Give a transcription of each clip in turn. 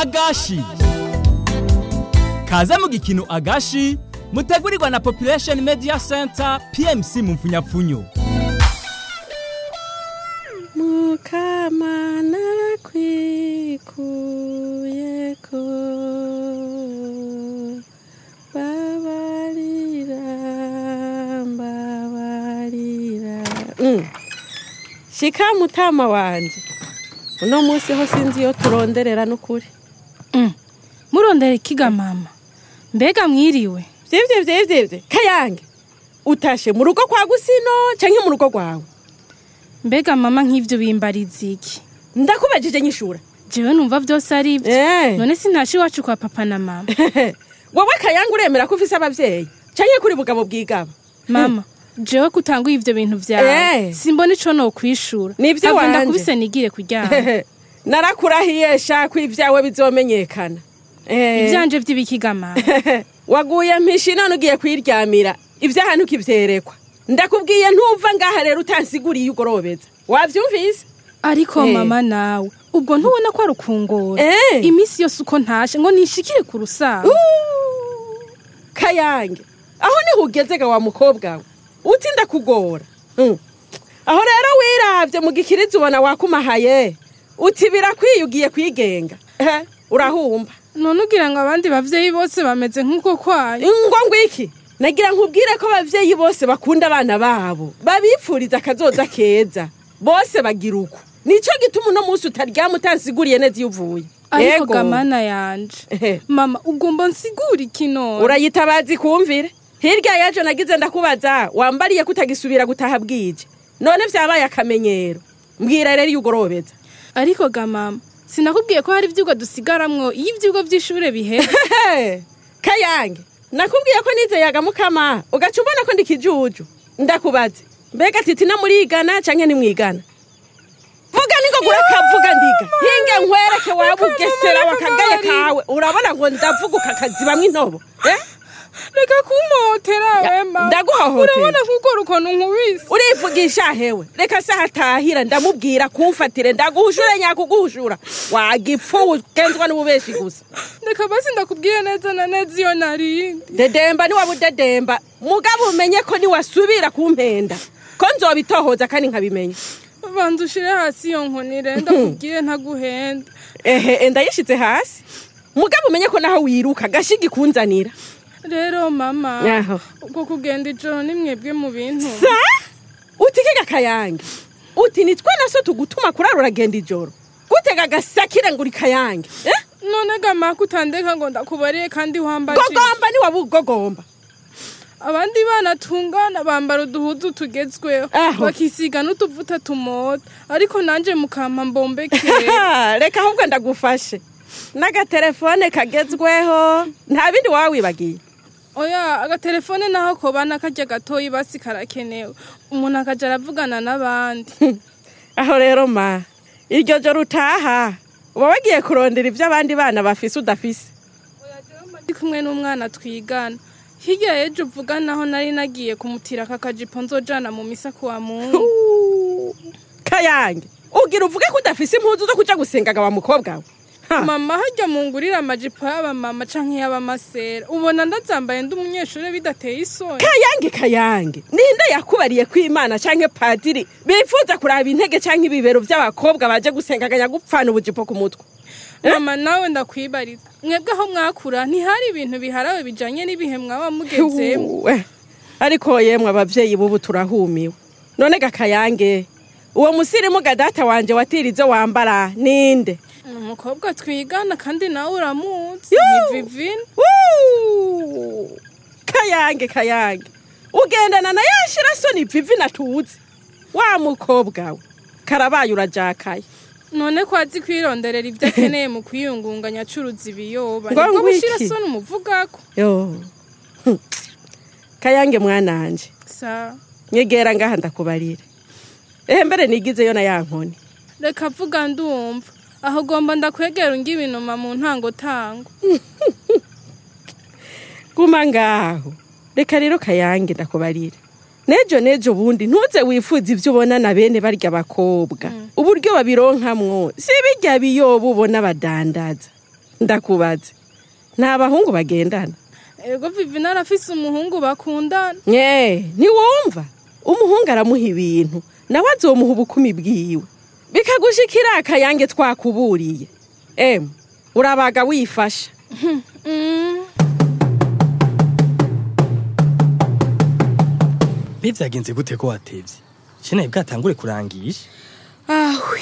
agashi. Kaze mu gikino agashi mutegurirwa na Population Media Center PMC mu mfunyapfunyo. Mukama narakwikuyeko babarira shika mutama wanje uno munsi ho sinzi yo turonderera n'ukuri murondera ikiga mama mbega mwiriwe vyevye Kayange utashe mu rugo kwa Gusino canke mu rugo rwawe mbega mama nk'ivyo bimbariza iki ndakubajije nyishura jewe numva vyose ari ivyo none sintashi iwacu kwa papa na mama wowe Kayange uremera ko ufise abavyeyi canke kuri bugabo bwigaba mama jewe kutanga ivyo bintu vyawe simbona ico no kwishura nivyo wanje ndakubise nigire kuryama narakurahiye shaka ivyawe bizomenyekana ivyanje vy'ibikiga mama waguye mpishi none ugiye kwiryamira ivyahantu ukivyerekwa ndakubwiye ntuva ngaha rero utansiguriye ugorobeza wavyumvise ariko mama nawe ubwo ntubona ko ari ukungora imisi yose uko ntashe ngo nishikire ku rusaho Kayange aho niho ugezega wa mukobwa we utinda kugora aho rero wiravye mu gikirizo ubona wakumahaye uti birakwiye ugiye kwigenga urahumba none ugira ngo abandi bavyeyi bose bameze nk'uko kwayo ngo ngwiki nagira nkubwire ko abavyeyi bose bakunda abana babo babipfuriza akazoza keza bose bagira uko nico gituma uno munsi utaryama utansiguriye neza iyo uvuye ariko gamana yanje mama ugomba nsigura ikinoro urayitabazi kumvire hirya yaje nagize ndakubaza wambariye kutagisubira gutaha bwije none vyabaye akamenyero mbwira rero yugorobeza ariko gamama sinakubwiye ko hari ivyugo dusigaramwo iyo ivyugo vy'ishure biheze Kayange nakubwiye ko nizeyaga mukama ugaca ubona ko ndikijuju ndakubaze mbega titi na murigana canke nimwigana vuga ningo gurakavuga ndiga hinge nkwereke wabugesera wakagaye kawe urabona ngo ndavuga ukakazibamwe intobo reka kumotera wema ndaguhohotera urabona kugora ukuntu nkubise urivugisha hewe reka se hatahira ndamubwira kumfatire ndaguhushura nyakuguhushura wagipfu ugenzwa n'ububeshi gusa reka basi ndakubwire neza na neza iyo narindi dedemba ni wabudedemba mugabo umenye ko ni wasubira kumpenda ko nzobitohoza kandi nkabimenya banza ushire hasi iyo nkonire ndakubwire ntaguhenda ndayishize hasi mugabo umenye ko naho wiruka gashigi kunzanira rero mama uko kugenda ijoro ni mwebwe mu bintu utikega Kayange uti nitwe naso tugutuma kurara uragenda ijoro gutega gasakire nguri Kayange none gama kutandeka ngo ndakubariye kandi wambaje gogomba ni wabugogomba abandi bana tungana bambara uduhuzu tugezweho bakisiga n'utuvuta tumota ariko nanje mukampa mbombekere reka ahubwo ndagufashe n'agatelefone kagezweho nta bindi wawe wibagiye oya agatelefone naho ko bana kajya gatoyi basi karakenewe umuntu akaja aravugana n'abandi aho rero ma iryo joro utaha uba wagiye kurondera ivyo abandi bana bafise udafise oya jewe ndi kumwe n'umwana twigana hirya yejo uvuga naho nari nagiye kumutira kakajipo nzojana mu misa kuwa Mungu Kayange ugira uvuge ko udafise impuzu zo kuja gusengaga wa mukobwa we mama hajya mungurira amajipo y'aba mama canke y'aba masera ubona ndazambaye ndi umunyeshure bidateye isoni Kayange ninde yakubariye ko Imana canke padiri bifuza kuraba intege canke ibibero by'abakobwa baje gusengaganya gupfana ubujipo ku mutwe mama nawe ndakwibariza mwebwe aho mwakura ntihari ibintu biharawe bijanye n'ibihe mwaba mugezemo ariko yemwe abavyeyi bubu turahumiwe none Kayange uwo musirimu gadata wanje watirize wambara ninde umukobwa twigana kandi nawe uramuzi ni Vivine Kayange ugendana na yashira so ni Vivine atuzi wa mukobwa we karabaye urajakaye none ko azi kwironderera ivyo akeneye mu kwiyungunganya acuruza ibiyoba nibwo bushira so n'umuvugako Kayange mwananje nyegera ngaha ndakubarira mbere nigizeyo na yankoni reka vuga ndumva aho gomba ndakwegera ungi ibinuma mu ntango tango guma ngaho reka rero Kayange ndakubarira nejo bundi ntuze wifuza ivyo ubona na bene barya bakobwa uburyo babironkamwo si bijya biyoba ubona badandaza ndakubaze nta bahungu bagendana? ego Vivina arafise umuhungu bakundana. ntiwumva umuhungu aramuha ibintu nawe azomuha ubukumi bwiwe bikagushikira akayange twakuburiye. Urabaga wifasha. Bivyagenze gute ko watevye? Shine bwatangure kurangisha. Ahwi.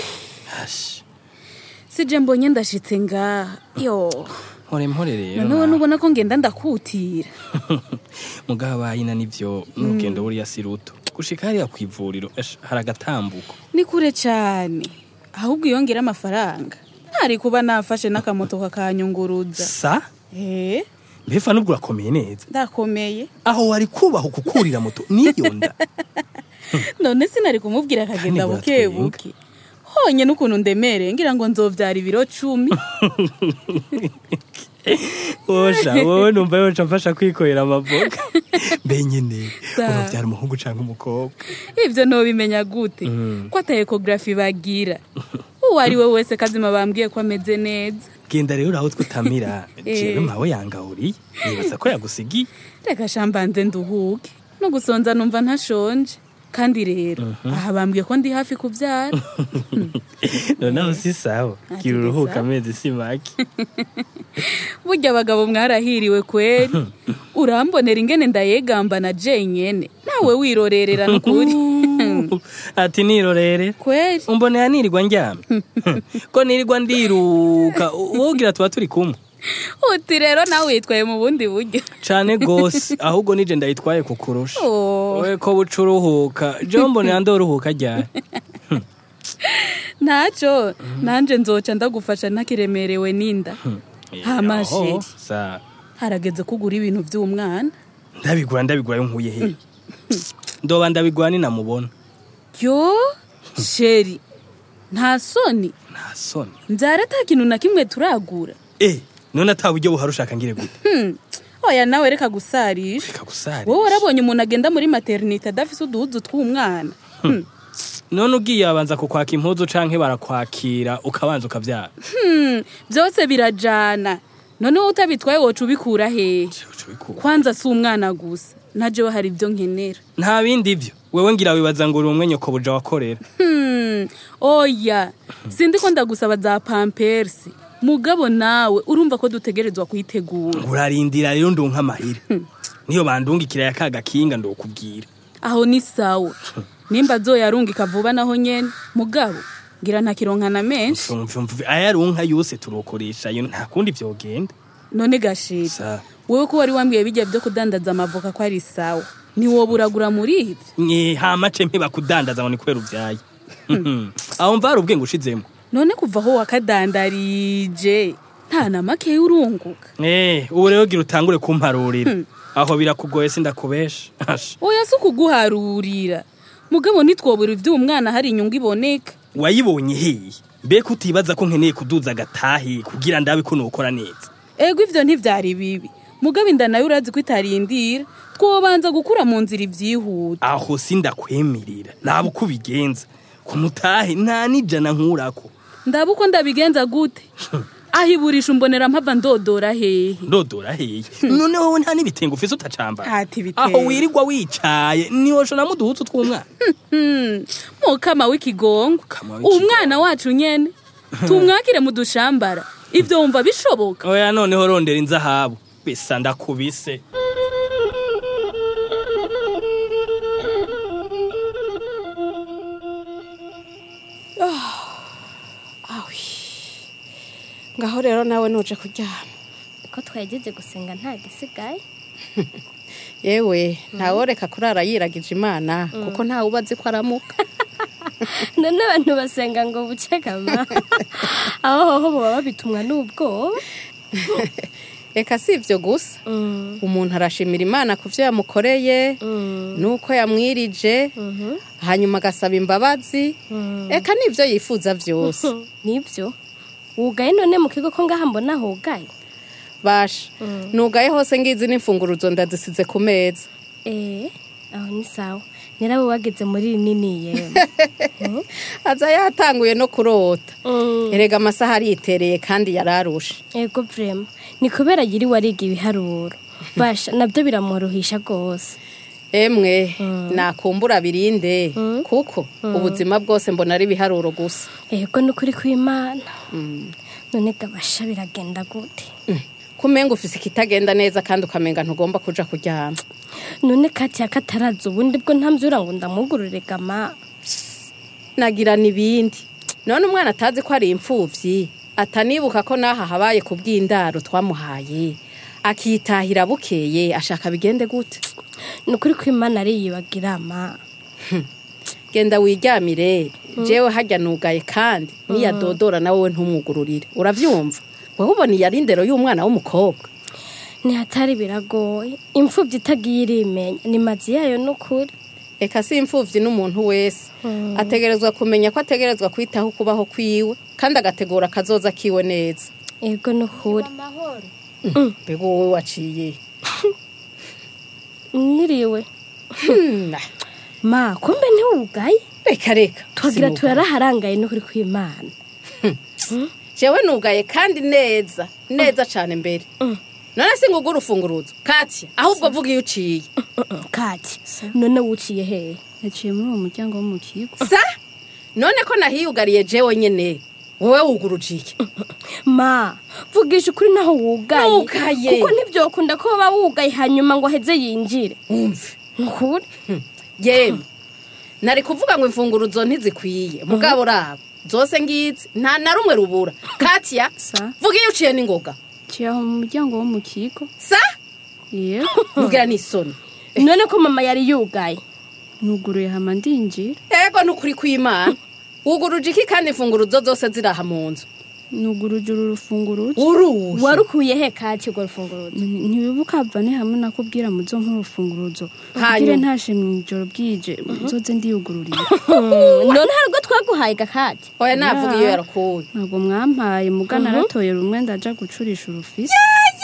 Sije mbonye ndashitse ngaha. Yo. Mpore rero. None ubona ko ngenda ndakutira. Mugaba bayina nivyo n'ugendo buriya siruto. Gushika hariya kwivuriro haragatambuko. Ni kure cyane. Ahubwo yongera amafaranga. Ntari kuba nafashe n'akamoto kakanyunguruza. Sa? Mbefa nubwo urakomeye neza. Ndakomeye. Aho wari kubaho kukurira moto niyonda. None sinari kumubwira akagenda bukebuke. Honye n'ukuntu ndemere ngira ngo nzovyara ibiro 10. Wowe numva yo mfasha kwikorera amaboga. Benyene urovyara umuhungu canke umukobwa. Ivyo no bimenya gute? Ko ata ecography bagira. Uwari we wese kazima bambwiye ko ameze neza. Genda rero aho twutamira. Jewe mawe yangahuri. Nibaza ko yagusigiye. Reka shambanze nduhuke. No gusonza numva ntashonje. Kandi rero aha bambwiye ko ndi hafi kuvyara. Noneho si sawa. Gira uruhuka amezi si make. Burya abagabo mwarahiriwe kweri. Urambonera ingene ndayegamba na jenyene. Nawe wirorerera n'ukuri. Ati nirorere kweri umbonera nirirwa ndyamye. Ko nirirwa ndiruka wogira tuba turi kumwe. Uti rero nawe witwaye mu bundi buryo cane gose ahubwo nije ndayitwaye kukurusha. Owe ko bucuruhuka jombonera ndoruhuka ryari. Naco nanje nzoca ndagufasha ntakiremerewe ninda. Hamasheri sa harageze kugura ibintu by'umwana. Ndabigura yo nkuye he. Ndoba ndabigwa ni namubona. Yo sheri nta soni nzareta kintu na kimwe turagura. None ataburyo buharushaka ngire gute. Oya nawe reka gusarisha. Wowe warabonye umuntu agenda muri maternité adafise uduhuzu tw'umwana. None ugiye abanza kukwaka impuzu canke barakwakira ukabanza ukavyara. Byose birajana. None utabitwaye wocu bikura he? Kwanza si umwana gusa. Naje hari ibyo nkenera. Nta bindi ivyo. Wewe ngira wibaza ngo uri umwenyo ko buja wakorera. Oya. Sindi ko ndagusaba za Pampers. Mugabo nawe urumva ko dutegerezwa kuyitegura. Urarindira rero ndonka amahire. Niyo bandungikira yakaga kinga ndokubwira. Aho ni sawa. Nimba zoyarungika vuba naho nyene. Mugabo ngira ntakironkana menshi. Ayaronka yose turokoresha yo nta kundi vyogenda. None gashira. Wewe ko wari wambwiye bijya byo kudandaza amavoka ko ari sawa. Ni wo buragura muri ivyo. Hama cempe bakudandaza ngo ni kwera uvyaye. Aho mvara ubwenge ushizemo. None kuva ho wakadandarije nta na make urunguka. Ubu rero gira utangure kumparurira. Aho birakugoye sindakubesha. Oya se kuguharurira. Mugabo nitwobura ivy'umwana hari inyungu iboneka. Wayibonye hehe? Mbeko utibaza ko nkeneye kuduza gatahi kugira ndabe ko nokora neza. Ego ivyo ntivyari bibi. Mugabo indanayo urazi ko itarindira. Twobanza gukura mu nzira ivyihuta. Aho sindakwemerera. Nabo kubigenza. Kumutahe nta nijana nkurako. Ndabuko ndabigenza gute? Ahiburisha umbonera mpava ndodora hehe. None wowe nta nibitengo ufise utacamba. Ati bitenge. Aho wirirwa wicaye niwosho namuduhutse tw'umwana. Mukama w'ikigongo. Umwana wacu nyene. Tumwakire mu dushambara. Ivyo wumva bishoboka. Oya noneho rondera inzahabu. Bisa ndakubise. Ngaho rero nawe nuje kuryama. Ko twagejeje gusenga nta gisigaye. Yewe ntaworeka kurara yiragije Imana kuko nta ubazi ko aramuka. None abantu basenga ngo bucegama. Aho baba bitumwa n'ubwo. Eka si ivyo gusa. Umuntu arashimira Imana kuvyo yamukoreye nuko yamwirije hanyuma agasaba imbabazi. Eka nivyo yifuza vyose. Nivyo. Ugaye none mu kigo ko ngaha mbona hugaye. Basha nugaye hose ngizi n'imfunguruzo ndazisize ku meza. aho ni sawa nirawe wageze muri rinini yewe aza yatanguye no kurota erega amasaha aritereye kandi yararusha ego vrema ni kubera yiri wariga ibiharuro basha nabyo biramworohisha gose emwe nakumbura birinde kuko ubuzima bwose mbona ari ibiharuro gusa ego nukuri kw'Imana none gabasha biragenda gute kumenga ufise kitagenda neza kandi ukamenga ntugomba kuja kuryama none kati yakataraza ubundi bwo ntamvyura ngo ndamugurure gama nagira nibindi none umwana atazi ko ari impfuvyi atanibuka ko naha habaye kubw'indaro twamuhaye akitahira bukeye ashaka bigende gute nukuri kw'Imana ari yibagirama genda wiryamire jewe hajya nugaye kandi niya dodora nawe ntumugururire uravyumva wowe ubona yarindero y'umwana w'umukobwa ni hatari biragoye impfuvyi itagiye irimenya ni mazi yayo nukuri eka si impfuvyi n'umuntu wese ategerezwa kumenya ko ategerezwa kwitaho kubaho kwiwe kandi agategura kazoza kiwe neza ego nukuri bego wowe waciye niriwe ma kumbe ntiwugaye reka twagira tuyaraharangaye nukuri kw'Imana jewe nugaye kandi neza cane mbere none singugura ufunguruzo Katia ahubwo vuga iyo uciye Katia none wuciye he naciye muri uwo muryango wo mu kigo sa none ko nahiyugariye jewe nyene wowe wugurujike ma vugisha ukuri naho wugaye kuko ntivyokunda ko baba wugaye hanyuma ngo heze yinjire umve nkuri yemwe nari kuvuga ngo imfunguruzo ntizikwiye mugabo rabo zose ngizi nta na rumwe rubura Katia vuga iyo uciye n'ingoga ciye aho mu muryango wo mu kigo sa yego nugira n'isoni none ko mama yari yugaye nuguruye hama ndinjira ego nukuri kw'Imana wuguruje iki kandi imfunguruzo zose ziraha mu nzu nuguruje urufunguruzo uruzi warukuye he Katia urwo rufunguruzo ntibibuka avane hamwe nakubwira muzo nk'urufunguruzo kire ntashe mwijoro bwije muzoze ndiyugururiye none hari ubwo twaguhaye Katia oya navuga iyo yarakuye ntabwo mwampaye mugana aratoye rumwe ndaja gucurisha urufisi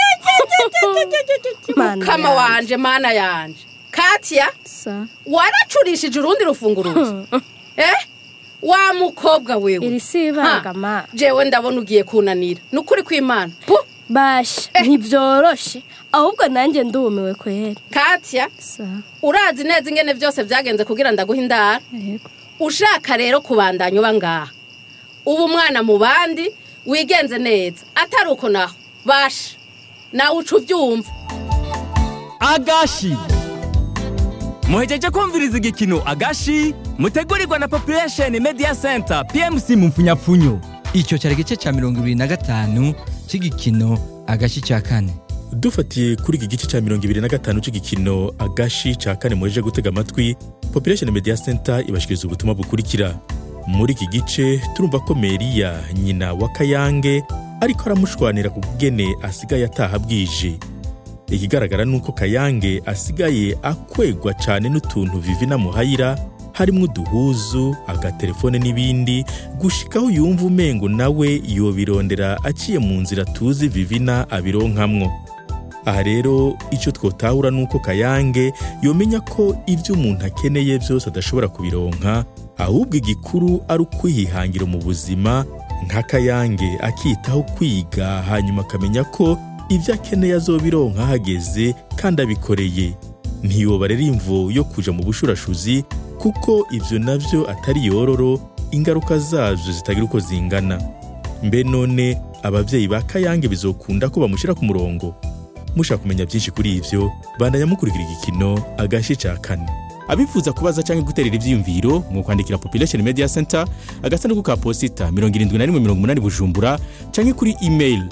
kama wanje mana yanje Katia waracurishije urundi rufunguruzo wa mukobwa wewe iri sibaga ma jewe ndabona ugiye kunanira nukuri kw'Imana basha ntivyoroshe ahubwo nanje ndumiwe kweri Katia urazi neza ingene vyose vyagenze kugira ndaguha indara ushaka rero kubandanya uba ngaha ubu mwana mu bandi wigenze neza atari uko naho basha nawe uca uvyumva agashi muhejeje kumviriza igikino agashi mutegurirwa na Population Media Center PMC mu mfunyapfunyo icyo cyari gice cya 25 c'igikino agashi cya kane dufatiye kuri iki gice cya 25 c'igikino agashi cya kane muhejeje gutega amatwi Population Media Center ibashikiriza ubutumwa bukurikira muri iki gice turumva ko Meria nyina wa Kayange ariko aramushwanira kugene asigaye ataha bwije ikigaragara nuko Kayange asigaye akwegwa cyane n'utuntu Vivina muhayira harimo uduhuzu agatelefone n'ibindi gushikaho yumva umengo nawe yobirondera aciye mu nzira tuzi Vivina abironkamwo aha rero icyo twotahura nuko Kayange yomenya ko ivyo umuntu akeneye byose adashobora kubironka ahubwo igikuru ari ukwihangira mu buzima nka Kayange akitaho kwiga hanyuma akamenya ko ivyo akeneye azobironka hageze kandi abikoreye ntiyoba rero imvo yo kuja mu bushurashuzi kuko ivyo navyo atari yororo ingaruka zavyo zitagira uko zingana mbe none abavyeyi ba Kayange bizokunda ko bamushira ku murongo mushaka kumenya byinshi kuri ivyo bandanya mukurikira igikino agashi cya kane abifuza kubaza canke guterera ivyiyumviro mu kwandikira Population Media Center agasanduku ka posita 7180 Bujumbura canke kuri email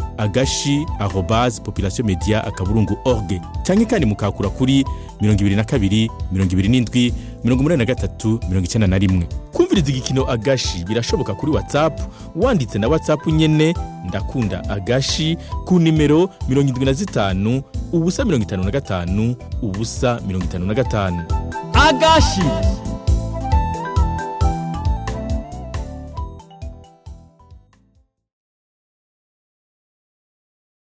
agashi@populationmedia.org canke kandi mukakura kuri 22 27 83 91 kumviriza igikino agashi birashoboka kuri WhatsApp wanditse na WhatsApp nyene ndakunda agashi ku nimero 75 ubusa 55 ubusa 55 agashi